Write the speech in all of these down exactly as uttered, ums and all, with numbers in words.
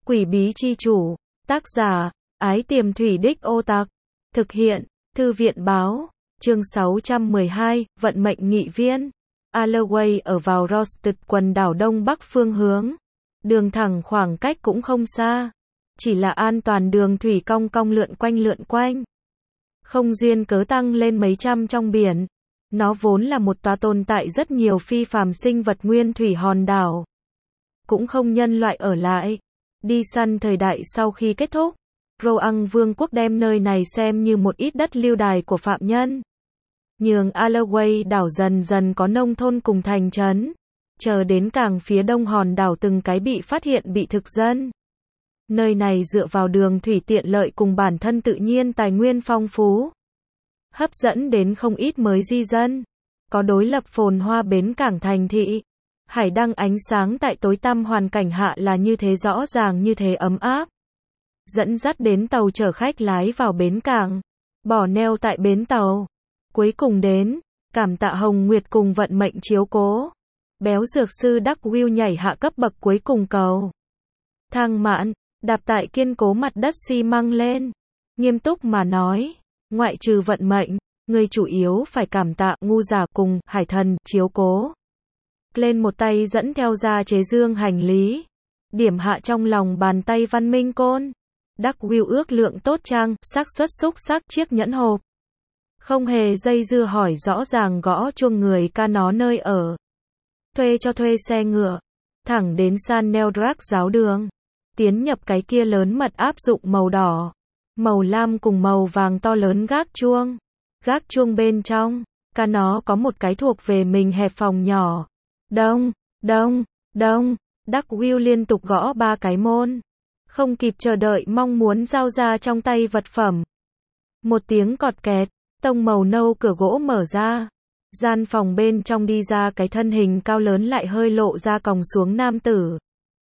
Quỷ bí chi chủ. Tác giả, Ái Tiềm Thủy Đích Ô Tặc. Thực hiện, Thư viện báo. Chương sáu trăm mười hai, Vận mệnh nghị viên. Alloway ở vào Rosted, quần đảo Đông Bắc phương hướng. Đường thẳng khoảng cách cũng không xa. Chỉ là an toàn đường thủy cong cong lượn quanh lượn quanh. Không duyên cớ tăng lên mấy trăm trong biển. Nó vốn là một tòa tồn tại rất nhiều phi phàm sinh vật nguyên thủy hòn đảo. Cũng không nhân loại ở lại. Đi săn thời đại sau khi kết thúc, Roang Vương quốc đem nơi này xem như một ít đất lưu đày của phạm nhân. Nhường Alloway đảo dần dần có nông thôn cùng thành trấn. Chờ đến càng phía đông hòn đảo từng cái bị phát hiện bị thực dân. Nơi này dựa vào đường thủy tiện lợi cùng bản thân tự nhiên tài nguyên phong phú. Hấp dẫn đến không ít mới di dân. Có đối lập phồn hoa bến cảng thành thị. Hải đăng ánh sáng tại tối tăm hoàn cảnh hạ là như thế rõ ràng như thế ấm áp. Dẫn dắt đến tàu chở khách lái vào bến cảng. Bỏ neo tại bến tàu. Cuối cùng đến, cảm tạ Hồng Nguyệt cùng vận mệnh chiếu cố. Béo dược sư Đắc Will nhảy hạ cấp bậc cuối cùng cầu. Thang mạn, đạp tại kiên cố mặt đất xi măng lên. Nghiêm túc mà nói, ngoại trừ vận mệnh, người chủ yếu phải cảm tạ ngu giả cùng hải thần chiếu cố. Lên một tay dẫn theo ra chế dương hành lý. Điểm hạ trong lòng bàn tay văn minh côn. Đắc Will ước lượng tốt trang, xác suất xúc sắc chiếc nhẫn hộp. Không hề dây dưa hỏi rõ ràng gõ chuông người ca nó nơi ở. Thuê cho thuê xe ngựa. Thẳng đến San Neldrak giáo đường. Tiến nhập cái kia lớn mật áp dụng màu đỏ, màu lam cùng màu vàng to lớn gác chuông. Gác chuông bên trong, ca nó có một cái thuộc về mình hẹp phòng nhỏ. Đông, đông, đông, Đắc Will liên tục gõ ba cái môn. Không kịp chờ đợi mong muốn giao ra trong tay vật phẩm. Một tiếng cọt kẹt, tông màu nâu cửa gỗ mở ra. Gian phòng bên trong đi ra cái thân hình cao lớn lại hơi lộ ra còng xuống nam tử.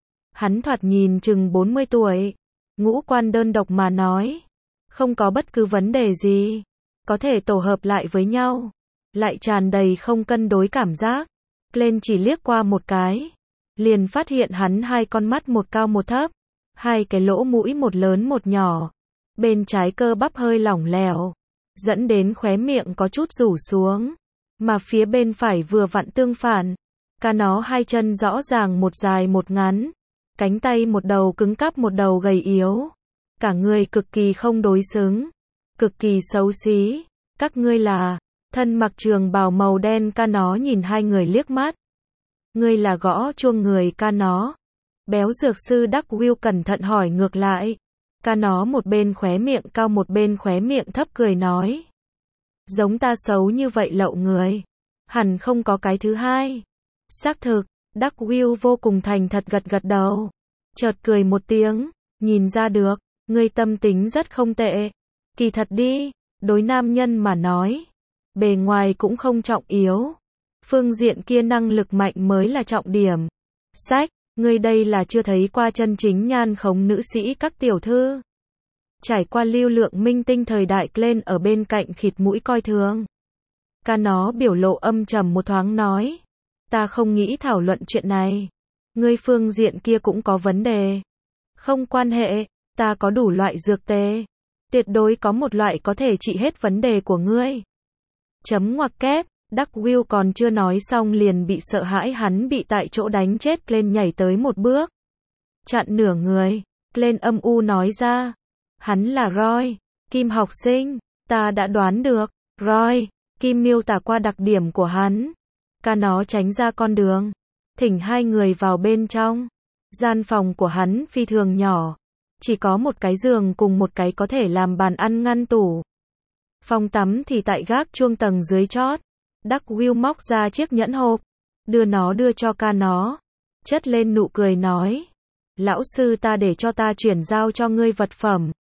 Hắn thoạt nhìn chừng bốn mươi tuổi. Ngũ quan đơn độc mà nói. Không có bất cứ vấn đề gì. Có thể tổ hợp lại với nhau. Lại tràn đầy không cân đối cảm giác. Glenn chỉ liếc qua một cái. Liền phát hiện hắn hai con mắt một cao một thấp. Hai cái lỗ mũi một lớn một nhỏ. Bên trái cơ bắp hơi lỏng lẻo. Dẫn đến khóe miệng có chút rủ xuống. Mà phía bên phải vừa vặn tương phản. Ca nó hai chân rõ ràng một dài một ngắn. Cánh tay một đầu cứng cáp một đầu gầy yếu. Cả người cực kỳ không đối xứng. Cực kỳ xấu xí. Các ngươi là... Thân mặc trường bào màu đen ca nó nhìn hai người liếc mắt. Ngươi là gõ chuông người ca nó. Béo dược sư Đắc Will cẩn thận hỏi ngược lại. Ca nó một bên khóe miệng cao một bên khóe miệng thấp cười nói. Giống ta xấu như vậy lậu người. Hẳn không có cái thứ hai. Xác thực, Đắc Will vô cùng thành thật gật gật đầu. Chợt cười một tiếng, nhìn ra được, ngươi tâm tính rất không tệ. Kỳ thật đi, đối nam nhân mà nói. Bề ngoài cũng không trọng yếu. Phương diện kia năng lực mạnh mới là trọng điểm. Sách, ngươi đây là chưa thấy qua chân chính nhan khống nữ sĩ các tiểu thư. Trải qua lưu lượng minh tinh thời đại lên ở bên cạnh khịt mũi coi thường. Ca nó biểu lộ âm trầm một thoáng nói. Ta không nghĩ thảo luận chuyện này. Ngươi phương diện kia cũng có vấn đề. Không quan hệ, ta có đủ loại dược tê. Tuyệt đối có một loại có thể trị hết vấn đề của ngươi. Chấm ngoặc kép, Đắc Will còn chưa nói xong liền bị sợ hãi hắn bị tại chỗ đánh chết lên nhảy tới một bước. Chặn nửa người, lên âm u nói ra. Hắn là Roy, Kim học sinh, ta đã đoán được. Roy, Kim miêu tả qua đặc điểm của hắn. Ca nó tránh ra con đường. Thỉnh hai người vào bên trong. Gian phòng của hắn phi thường nhỏ. Chỉ có một cái giường cùng một cái có thể làm bàn ăn ngăn tủ. Phòng tắm thì tại gác chuông tầng dưới chót. Đắc Will móc ra chiếc nhẫn hộp. Đưa nó đưa cho ca nó. Chất lên nụ cười nói. Lão sư ta để cho ta chuyển giao cho ngươi vật phẩm.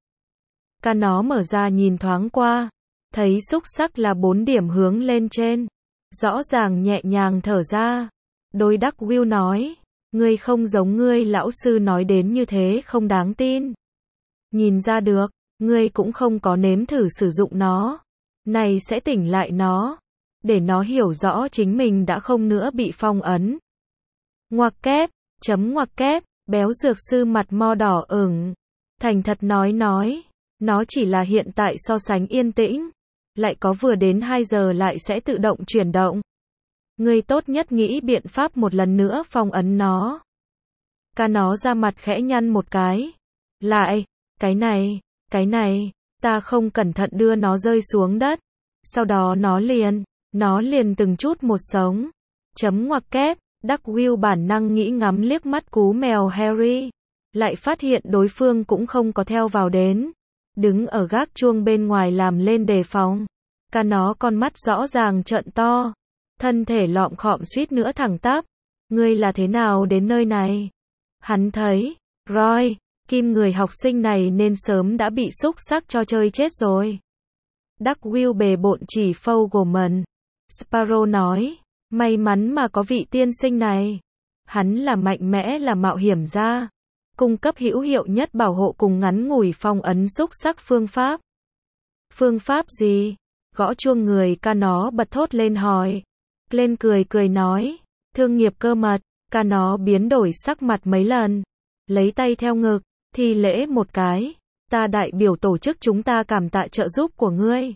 Ca nó mở ra nhìn thoáng qua. Thấy xúc sắc là bốn điểm hướng lên trên. Rõ ràng nhẹ nhàng thở ra. Đối Đắc Will nói. Ngươi không giống ngươi lão sư nói đến như thế không đáng tin. Nhìn ra được. Ngươi cũng không có nếm thử sử dụng nó. Này sẽ tỉnh lại nó. Để nó hiểu rõ chính mình đã không nữa bị phong ấn. Ngoặc kép, chấm ngoặc kép, Béo dược sư mặt mo đỏ ửng. Thành thật nói nói. Nó chỉ là hiện tại so sánh yên tĩnh. Lại có vừa đến hai giờ lại sẽ tự động chuyển động. Ngươi tốt nhất nghĩ biện pháp một lần nữa phong ấn nó. Ca nó ra mặt khẽ nhăn một cái. Lại, cái này, cái này, ta không cẩn thận đưa nó rơi xuống đất. Sau đó nó liền, nó liền từng chút một sống. Chấm ngoặc kép, Đắc Will bản năng nghĩ ngắm liếc mắt cú mèo Harry. Lại phát hiện đối phương cũng không có theo vào đến. Đứng ở gác chuông bên ngoài làm lên đề phòng. Ca nó con mắt rõ ràng trợn to. Thân thể lọm khọm suýt nữa thẳng tắp. Ngươi là thế nào đến nơi này? Hắn thấy, Roy, Kim người học sinh này nên sớm đã bị xúc sắc cho chơi chết rồi. Đắc Will bề bộn chỉ Fogelman. Sparrow nói, may mắn mà có vị tiên sinh này. Hắn là mạnh mẽ là mạo hiểm gia. Cung cấp hữu hiệu nhất bảo hộ cùng ngắn ngủi phong ấn xúc sắc phương pháp. Phương pháp gì? Gõ chuông người ca nó bật thốt lên hỏi. Lên cười cười nói, thương nghiệp cơ mật. Ca nó biến đổi sắc mặt mấy lần. Lấy tay theo ngực, thi lễ một cái. Ta đại biểu tổ chức chúng ta cảm tạ trợ giúp của ngươi.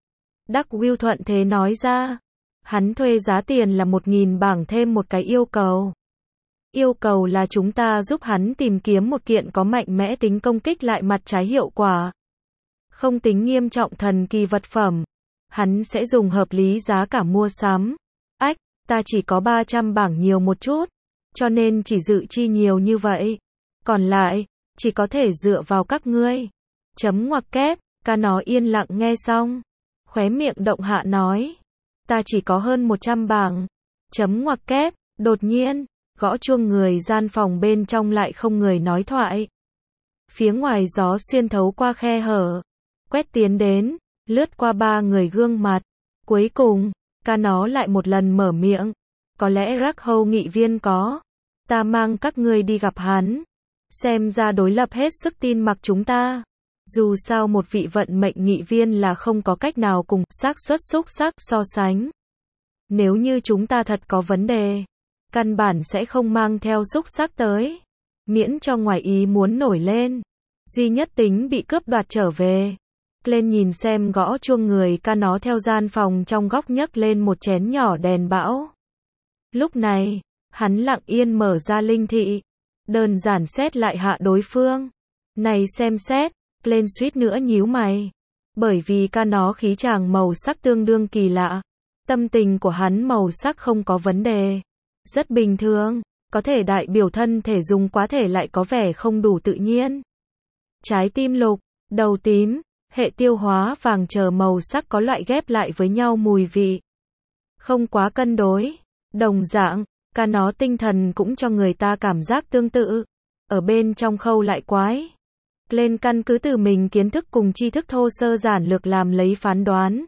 Đắc Will thuận thế nói ra. Hắn thuê giá tiền là một nghìn bảng thêm một cái yêu cầu. Yêu cầu là chúng ta giúp hắn tìm kiếm một kiện có mạnh mẽ tính công kích lại mặt trái hiệu quả. Không tính nghiêm trọng thần kỳ vật phẩm. Hắn sẽ dùng hợp lý giá cả mua sắm. Ách, ta chỉ có ba trăm bảng nhiều một chút. Cho nên chỉ dự chi nhiều như vậy. Còn lại, chỉ có thể dựa vào các ngươi. Chấm ngoặc kép, ca nó yên lặng nghe xong. Khóe miệng động hạ nói. Ta chỉ có hơn một trăm bảng. Chấm ngoặc kép, đột nhiên, gõ chuông người gian phòng bên trong lại không người nói thoại. Phía ngoài gió xuyên thấu qua khe hở. Quét tiến đến, lướt qua ba người gương mặt. Cuối cùng, ca nó lại một lần mở miệng. Có lẽ Rắc Hâu nghị viên có. Ta mang các ngươi đi gặp hắn. Xem ra đối lập hết sức tin mặc chúng ta. Dù sao một vị vận mệnh nghị viên là không có cách nào cùng xác suất xúc sắc so sánh. Nếu như chúng ta thật có vấn đề, căn bản sẽ không mang theo xúc sắc tới. Miễn cho ngoài ý muốn nổi lên. Duy nhất tính bị cướp đoạt trở về. Lên nhìn xem gõ chuông người ca nó theo gian phòng trong góc nhấc lên một chén nhỏ đèn bão. Lúc này, hắn lặng yên mở ra linh thị. Đơn giản xét lại hạ đối phương. Này xem xét, lên suýt nữa nhíu mày. Bởi vì ca nó khí chàng màu sắc tương đương kỳ lạ. Tâm tình của hắn màu sắc không có vấn đề. Rất bình thường, có thể đại biểu thân thể dùng quá thể lại có vẻ không đủ tự nhiên. Trái tim lục, đầu tím, hệ tiêu hóa vàng chờ màu sắc có loại ghép lại với nhau mùi vị. Không quá cân đối. Đồng dạng, ca nó tinh thần cũng cho người ta cảm giác tương tự. Ở bên trong khâu lại quái. Lên căn cứ từ mình kiến thức cùng tri thức thô sơ giản lược làm lấy phán đoán.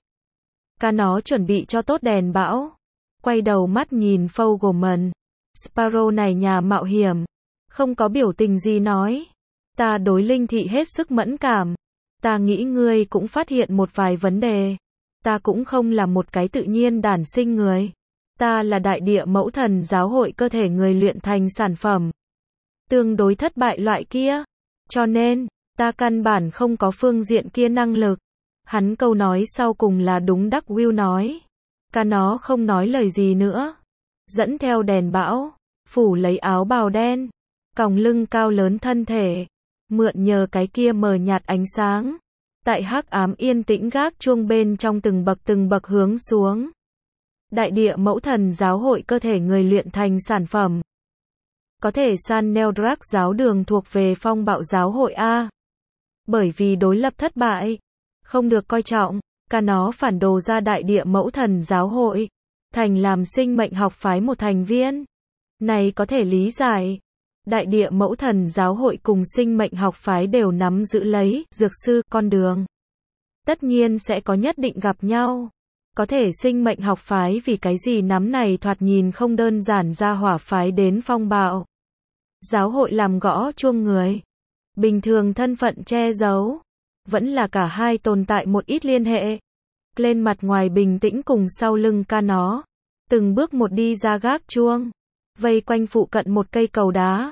Ca nó chuẩn bị cho tốt đèn bão. Quay đầu mắt nhìn Fogelman. Sparrow này nhà mạo hiểm. Không có biểu tình gì nói. Ta đối linh thị hết sức mẫn cảm. Ta nghĩ ngươi cũng phát hiện một vài vấn đề. Ta cũng không là một cái tự nhiên đản sinh người. Ta là đại địa mẫu thần giáo hội cơ thể người luyện thành sản phẩm. Tương đối thất bại loại kia. Cho nên, ta căn bản không có phương diện kia năng lực. Hắn câu nói sau cùng là đúng Đắc Will nói. Ca nó không nói lời gì nữa. Dẫn theo đèn bão, phủ lấy áo bào đen, còng lưng cao lớn thân thể, mượn nhờ cái kia mờ nhạt ánh sáng. Tại hắc ám yên tĩnh gác chuông bên trong từng bậc từng bậc hướng xuống. Đại địa mẫu thần giáo hội cơ thể người luyện thành sản phẩm. Có thể san Neldrak giáo đường thuộc về phong bạo giáo hội A. Bởi vì đối lập thất bại, không được coi trọng, ca nó phản đồ ra đại địa mẫu thần giáo hội, thành làm sinh mệnh học phái một thành viên. Này có thể lý giải. Đại địa mẫu thần giáo hội cùng sinh mệnh học phái đều nắm giữ lấy dược sư con đường. Tất nhiên sẽ có nhất định gặp nhau. Có thể sinh mệnh học phái vì cái gì nắm này thoạt nhìn không đơn giản ra hỏa phái đến phong bạo. Giáo hội làm gõ chuông người. Bình thường thân phận che giấu. Vẫn là cả hai tồn tại một ít liên hệ. Lên mặt ngoài bình tĩnh cùng sau lưng ca nó. Từng bước một đi ra gác chuông. Vây quanh phụ cận một cây cầu đá.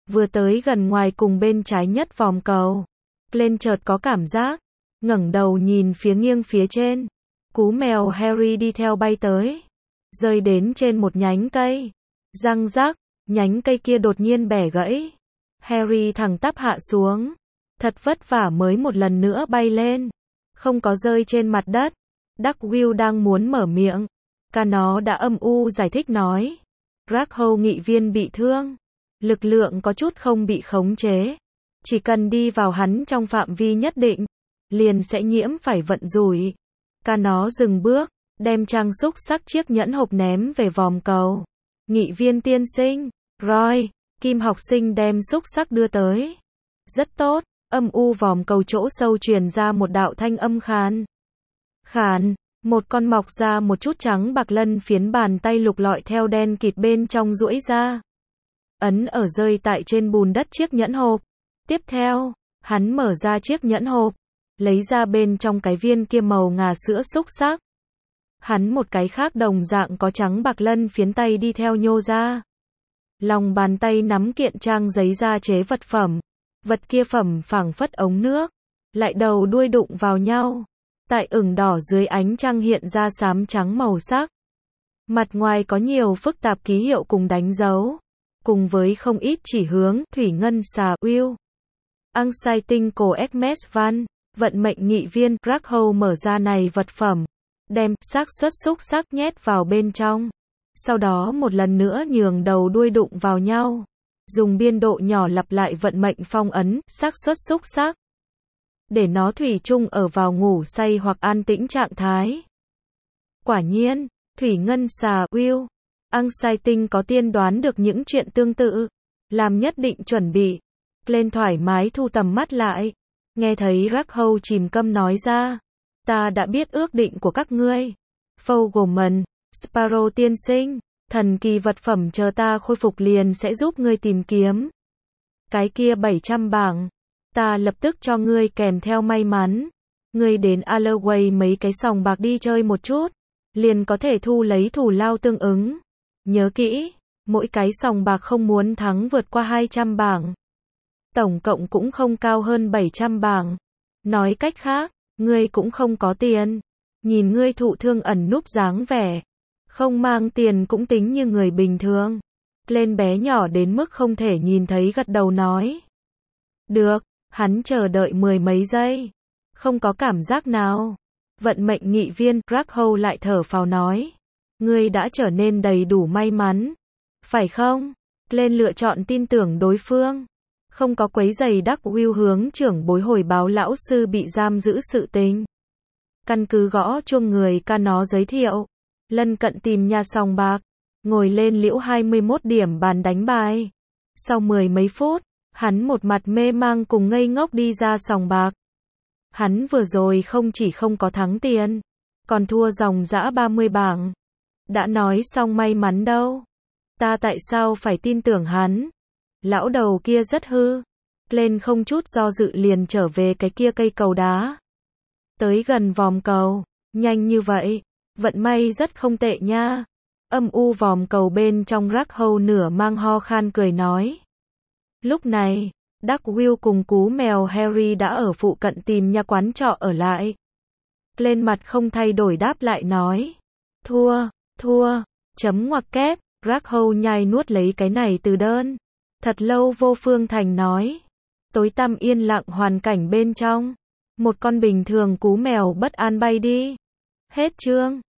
Vừa tới gần ngoài cùng bên trái nhất vòm cầu, Glenn chợt có cảm giác, ngẩng đầu nhìn phía nghiêng phía trên. Cú mèo Harry đi theo bay tới, rơi đến trên một nhánh cây. Răng rắc, nhánh cây kia đột nhiên bẻ gãy. Harry thẳng tắp hạ xuống, thật vất vả mới một lần nữa bay lên, không có rơi trên mặt đất. Darkwill đang muốn mở miệng, ca nó đã âm u giải thích nói. Draco nghị viên bị thương, lực lượng có chút không bị khống chế, chỉ cần đi vào hắn trong phạm vi nhất định, liền sẽ nhiễm phải vận rủi. Ca nó dừng bước, đem trang xúc sắc chiếc nhẫn hộp ném về vòm cầu. Nghị viên tiên sinh, Roy, Kim học sinh đem xúc sắc đưa tới. Rất tốt, âm u vòm cầu chỗ sâu truyền ra một đạo thanh âm khàn. Khàn, một con mọc ra một chút trắng bạc lân phiến bàn tay lục lọi theo đen kịt bên trong duỗi ra. Ấn ở rơi tại trên bùn đất chiếc nhẫn hộp. Tiếp theo, hắn mở ra chiếc nhẫn hộp, lấy ra bên trong cái viên kia màu ngà sữa xúc sắc. Hắn một cái khác đồng dạng có trắng bạc lân phiến tay đi theo nhô ra. Lòng bàn tay nắm kiện trang giấy da chế vật phẩm. Vật kia phẩm phảng phất ống nước, lại đầu đuôi đụng vào nhau. Tại ửng đỏ dưới ánh trăng hiện ra xám trắng màu sắc. Mặt ngoài có nhiều phức tạp ký hiệu cùng đánh dấu, cùng với không ít chỉ hướng, thủy ngân xà, Will. Anxiety cổ Xmas Van, vận mệnh nghị viên, Draco mở ra này vật phẩm, đem xác suất xúc sắc nhét vào bên trong. Sau đó một lần nữa nhường đầu đuôi đụng vào nhau. Dùng biên độ nhỏ lặp lại vận mệnh phong ấn, xác suất xúc sắc. Để nó thủy chung ở vào ngủ say hoặc an tĩnh trạng thái. Quả nhiên, thủy ngân xà, Will. Anxiety có tiên đoán được những chuyện tương tự. Làm nhất định chuẩn bị. Lên thoải mái thu tầm mắt lại. Nghe thấy Draco chìm câm nói ra. Ta đã biết ước định của các ngươi. Fogelman, Sparrow tiên sinh, thần kỳ vật phẩm chờ ta khôi phục liền sẽ giúp ngươi tìm kiếm. Cái kia bảy trăm bảng. Ta lập tức cho ngươi kèm theo may mắn. Ngươi đến Alloway mấy cái sòng bạc đi chơi một chút. Liền có thể thu lấy thủ lao tương ứng. Nhớ kỹ, mỗi cái sòng bạc không muốn thắng vượt qua hai trăm bảng. Tổng cộng cũng không cao hơn bảy trăm bảng. Nói cách khác, ngươi cũng không có tiền. Nhìn ngươi thụ thương ẩn núp dáng vẻ. Không mang tiền cũng tính như người bình thường. Lên bé nhỏ đến mức không thể nhìn thấy gật đầu nói. Được, hắn chờ đợi mười mấy giây. Không có cảm giác nào. Vận mệnh nghị viên, Draco lại thở phào nói. Ngươi đã trở nên đầy đủ may mắn. Phải không? Lên lựa chọn tin tưởng đối phương. Không có quấy giày Darkwill hướng trưởng bối hồi báo lão sư bị giam giữ sự tình. Căn cứ gõ chuông người ca nó giới thiệu. Lân cận tìm nhà sòng bạc. Ngồi lên liễu hai mươi mốt điểm bàn đánh bài. Sau mười mấy phút, hắn một mặt mê mang cùng ngây ngốc đi ra sòng bạc. Hắn vừa rồi không chỉ không có thắng tiền, còn thua dòng dã ba mươi bảng. Đã nói xong may mắn đâu. Ta tại sao phải tin tưởng hắn? Lão đầu kia rất hư. Lên không chút do dự liền trở về cái kia cây cầu đá. Tới gần vòm cầu. Nhanh như vậy. Vận may rất không tệ nha. Âm u vòm cầu bên trong Draco nửa mang ho khan cười nói. Lúc này, Darkwill cùng cú mèo Harry đã ở phụ cận tìm nhà quán trọ ở lại. Lên mặt không thay đổi đáp lại nói. Thua, thua, chấm ngoặc kép, Draco nhai nuốt lấy cái này từ đơn. Thật lâu vô phương thành nói. Tối tăm yên lặng hoàn cảnh bên trong. Một con bình thường cú mèo bất an bay đi. Hết chương.